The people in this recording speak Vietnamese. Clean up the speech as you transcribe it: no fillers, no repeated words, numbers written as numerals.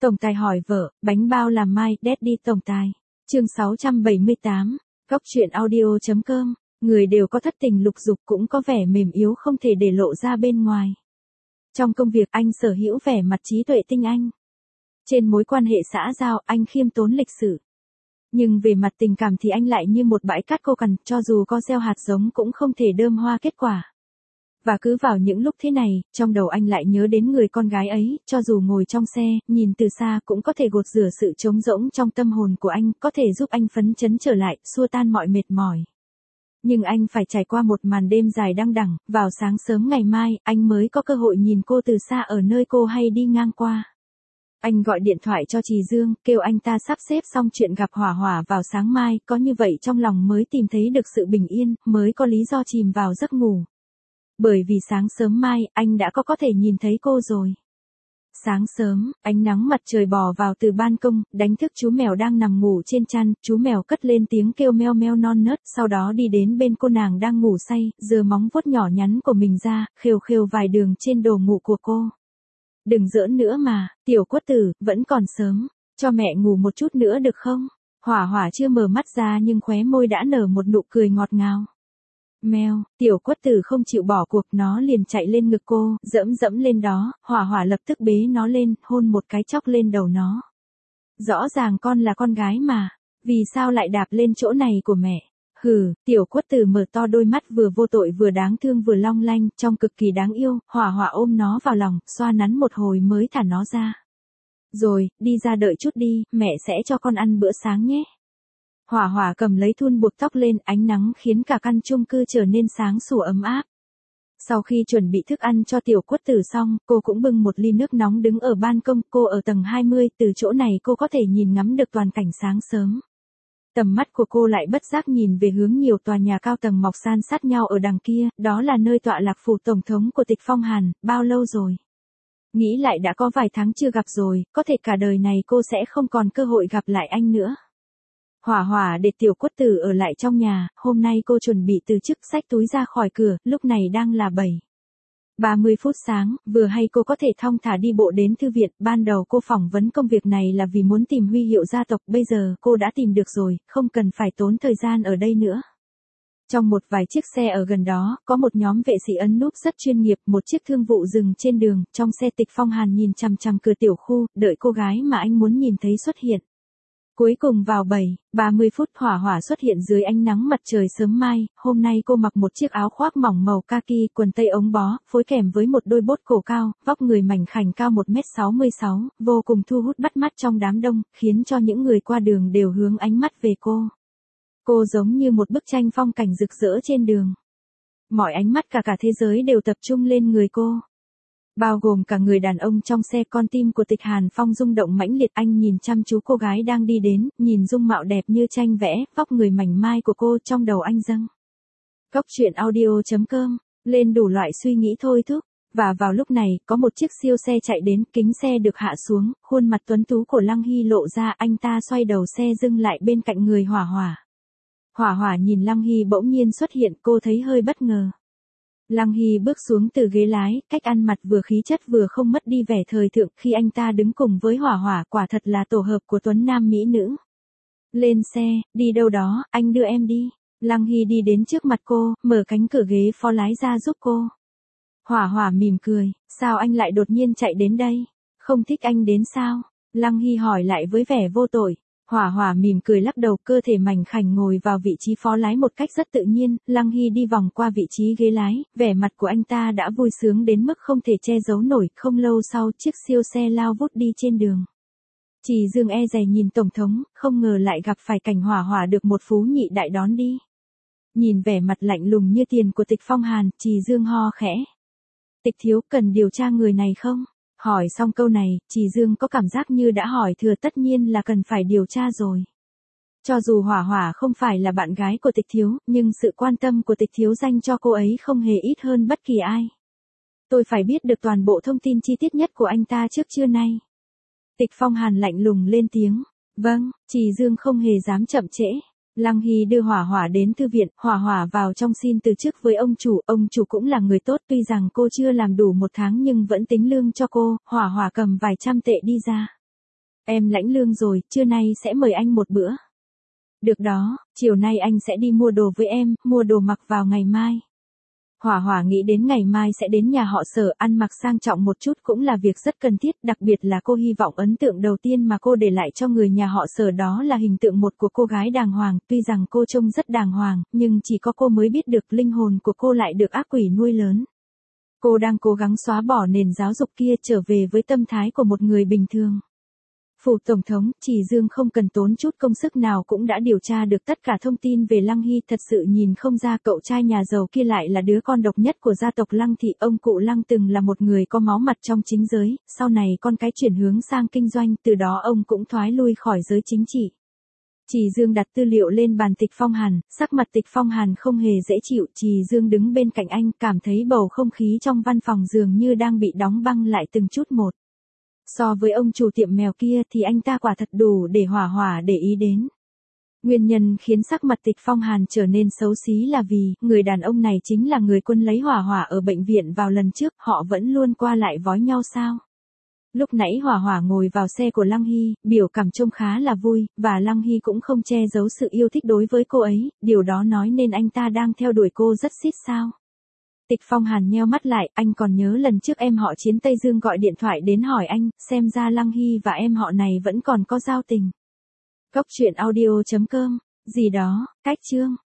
Tổng tài hỏi vợ, bánh bao làm mai, Daddy tổng tài. Chương 678, Góc truyện audio.com. Người đều có thất tình lục dục, cũng có vẻ mềm yếu không thể để lộ ra bên ngoài. Trong công việc anh sở hữu vẻ mặt trí tuệ tinh anh. Trên mối quan hệ xã giao anh khiêm tốn lịch sự. Nhưng về mặt tình cảm thì anh lại như một bãi cát khô cằn, cho dù có gieo hạt giống cũng không thể đơm hoa kết quả. Và cứ vào những lúc thế này, trong đầu anh lại nhớ đến người con gái ấy, cho dù ngồi trong xe, nhìn từ xa cũng có thể gột rửa sự trống rỗng trong tâm hồn của anh, có thể giúp anh phấn chấn trở lại, xua tan mọi mệt mỏi. Nhưng anh phải trải qua một màn đêm dài đăng đẳng, vào sáng sớm ngày mai, anh mới có cơ hội nhìn cô từ xa ở nơi cô hay đi ngang qua. Anh gọi điện thoại cho Trì Dương, kêu anh ta sắp xếp xong chuyện gặp Hỏa Hỏa vào sáng mai, có như vậy trong lòng mới tìm thấy được sự bình yên, mới có lý do chìm vào giấc ngủ. Bởi vì sáng sớm mai, anh đã có thể nhìn thấy cô rồi. Sáng sớm, ánh nắng mặt trời bò vào từ ban công, đánh thức chú mèo đang nằm ngủ trên chăn, chú mèo cất lên tiếng kêu meo meo non nớt, sau đó đi đến bên cô nàng đang ngủ say, giơ móng vuốt nhỏ nhắn của mình ra, khều khều vài đường trên đồ ngủ của cô. Đừng giỡn nữa mà, tiểu quất tử, vẫn còn sớm, cho mẹ ngủ một chút nữa được không? Hỏa Hỏa chưa mở mắt ra nhưng khóe môi đã nở một nụ cười ngọt ngào. Mèo, tiểu quất tử không chịu bỏ cuộc, nó liền chạy lên ngực cô, dẫm dẫm lên đó, Hỏa Hỏa lập tức bế nó lên, hôn một cái chóc lên đầu nó. Rõ ràng con là con gái mà, vì sao lại đạp lên chỗ này của mẹ? Hừ, tiểu quất tử mở to đôi mắt vừa vô tội vừa đáng thương vừa long lanh, trông cực kỳ đáng yêu, Hỏa Hỏa ôm nó vào lòng, xoa nắn một hồi mới thả nó ra. Rồi, đi ra đợi chút đi, mẹ sẽ cho con ăn bữa sáng nhé. Hỏa Hỏa cầm lấy thun buộc tóc lên, ánh nắng khiến cả căn chung cư trở nên sáng sủa ấm áp. Sau khi chuẩn bị thức ăn cho tiểu quất tử xong, cô cũng bưng một ly nước nóng đứng ở ban công, cô ở tầng 20, từ chỗ này cô có thể nhìn ngắm được toàn cảnh sáng sớm. Tầm mắt của cô lại bất giác nhìn về hướng nhiều tòa nhà cao tầng mọc san sát nhau ở đằng kia, đó là nơi tọa lạc phủ tổng thống của Tịch Phong Hàn, bao lâu rồi? Nghĩ lại đã có vài tháng chưa gặp rồi, có thể cả đời này cô sẽ không còn cơ hội gặp lại anh nữa. Hỏa Hỏa để tiểu quất tử ở lại trong nhà, hôm nay cô chuẩn bị từ chức, xách túi ra khỏi cửa, lúc này đang là 7:30 sáng, vừa hay cô có thể thong thả đi bộ đến thư viện, ban đầu cô phỏng vấn công việc này là vì muốn tìm huy hiệu gia tộc, bây giờ cô đã tìm được rồi, không cần phải tốn thời gian ở đây nữa. Trong một vài chiếc xe ở gần đó, có một nhóm vệ sĩ ấn núp rất chuyên nghiệp, một chiếc thương vụ dừng trên đường, trong xe Tịch Phong Hàn nhìn chằm chằm cửa tiểu khu, đợi cô gái mà anh muốn nhìn thấy xuất hiện. Cuối cùng vào 7:30 Hỏa Hỏa xuất hiện dưới ánh nắng mặt trời sớm mai, hôm nay cô mặc một chiếc áo khoác mỏng màu kaki, quần tây ống bó, phối kèm với một đôi bốt cổ cao, vóc người mảnh khảnh cao 1m66, vô cùng thu hút bắt mắt trong đám đông, khiến cho những người qua đường đều hướng ánh mắt về cô. Cô giống như một bức tranh phong cảnh rực rỡ trên đường. Mọi ánh mắt cả thế giới đều tập trung lên người cô. Bao gồm cả người đàn ông trong xe, con tim của Tịch Hàn Phong rung động mãnh liệt, anh nhìn chăm chú cô gái đang đi đến, nhìn dung mạo đẹp như tranh vẽ, vóc người mảnh mai của cô, trong đầu anh dâng. Góc truyện audio.com, lên đủ loại suy nghĩ thôi thúc. Và vào lúc này, có một chiếc siêu xe chạy đến, kính xe được hạ xuống, khuôn mặt tuấn tú của Lăng Hy lộ ra, anh ta xoay đầu xe dừng lại bên cạnh người Hỏa Hỏa. Hỏa Hỏa nhìn Lăng Hy bỗng nhiên xuất hiện, cô thấy hơi bất ngờ. Lăng Hy bước xuống từ ghế lái, cách ăn mặc vừa khí chất vừa không mất đi vẻ thời thượng, khi anh ta đứng cùng với Hỏa Hỏa, quả thật là tổ hợp của tuấn nam mỹ nữ. Lên xe, đi đâu đó, anh đưa em đi. Lăng Hy đi đến trước mặt cô, mở cánh cửa ghế phó lái ra giúp cô. Hỏa Hỏa mỉm cười, sao anh lại đột nhiên chạy đến đây? Không thích anh đến sao? Lăng Hy hỏi lại với vẻ vô tội. Hỏa Hỏa mỉm cười lắc đầu, cơ thể mảnh khảnh ngồi vào vị trí phó lái một cách rất tự nhiên, Lăng Hy đi vòng qua vị trí ghế lái, vẻ mặt của anh ta đã vui sướng đến mức không thể che giấu nổi, không lâu sau chiếc siêu xe lao vút đi trên đường. Trì Dương e dè nhìn tổng thống, không ngờ lại gặp phải cảnh Hỏa Hỏa được một phú nhị đại đón đi. Nhìn vẻ mặt lạnh lùng như tiền của Tịch Phong Hàn, Trì Dương ho khẽ. Tịch thiếu, cần điều tra người này không? Hỏi xong câu này, Trì Dương có cảm giác như đã hỏi thừa, tất nhiên là cần phải điều tra rồi. Cho dù Hỏa Hỏa không phải là bạn gái của Tịch thiếu, nhưng sự quan tâm của Tịch thiếu dành cho cô ấy không hề ít hơn bất kỳ ai. Tôi phải biết được toàn bộ thông tin chi tiết nhất của anh ta trước trưa nay. Tịch Phong Hàn lạnh lùng lên tiếng. Vâng, Trì Dương không hề dám chậm trễ. Lăng Hy đưa Hỏa Hỏa đến thư viện, Hỏa Hỏa vào trong xin từ chức với ông chủ cũng là người tốt, tuy rằng cô chưa làm đủ 1 tháng nhưng vẫn tính lương cho cô, Hỏa Hỏa cầm vài trăm tệ đi ra. Em lãnh lương rồi, trưa nay sẽ mời anh một bữa. Được đó, chiều nay anh sẽ đi mua đồ với em, mua đồ mặc vào ngày mai. Hỏa Hỏa nghĩ đến ngày mai sẽ đến nhà họ Sở, ăn mặc sang trọng một chút cũng là việc rất cần thiết, đặc biệt là cô hy vọng ấn tượng đầu tiên mà cô để lại cho người nhà họ Sở đó là hình tượng một của cô gái đàng hoàng, tuy rằng cô trông rất đàng hoàng, nhưng chỉ có cô mới biết được linh hồn của cô lại được ác quỷ nuôi lớn. Cô đang cố gắng xóa bỏ nền giáo dục kia trở về với tâm thái của một người bình thường. Phủ Tổng thống, Trì Dương không cần tốn chút công sức nào cũng đã điều tra được tất cả thông tin về Lăng Hy, thật sự nhìn không ra cậu trai nhà giàu kia lại là đứa con độc nhất của gia tộc Lăng thị. Ông cụ Lăng từng là một người có máu mặt trong chính giới, sau này con cái chuyển hướng sang kinh doanh, từ đó ông cũng thoái lui khỏi giới chính trị. Trì Dương đặt tư liệu lên bàn Tịch Phong Hàn, sắc mặt Tịch Phong Hàn không hề dễ chịu, Trì Dương đứng bên cạnh anh, cảm thấy bầu không khí trong văn phòng dường như đang bị đóng băng lại từng chút một. So với ông chủ tiệm mèo kia thì anh ta quả thật đủ để Hỏa Hỏa để ý đến. Nguyên nhân khiến sắc mặt Tịch Phong Hàn trở nên xấu xí là vì, người đàn ông này chính là người quân lấy Hỏa Hỏa ở bệnh viện vào lần trước, họ vẫn luôn qua lại vói nhau sao? Lúc nãy Hỏa Hỏa ngồi vào xe của Lăng Hy, biểu cảm trông khá là vui, và Lăng Hy cũng không che giấu sự yêu thích đối với cô ấy, điều đó nói nên anh ta đang theo đuổi cô rất xít sao. Tịch Phong Hàn nheo mắt lại, anh còn nhớ lần trước em họ Chiến Tây Dương gọi điện thoại đến hỏi anh, xem ra Lăng Hy và em họ này vẫn còn có giao tình. Cốc truyện audio.com, gì đó, cách chương.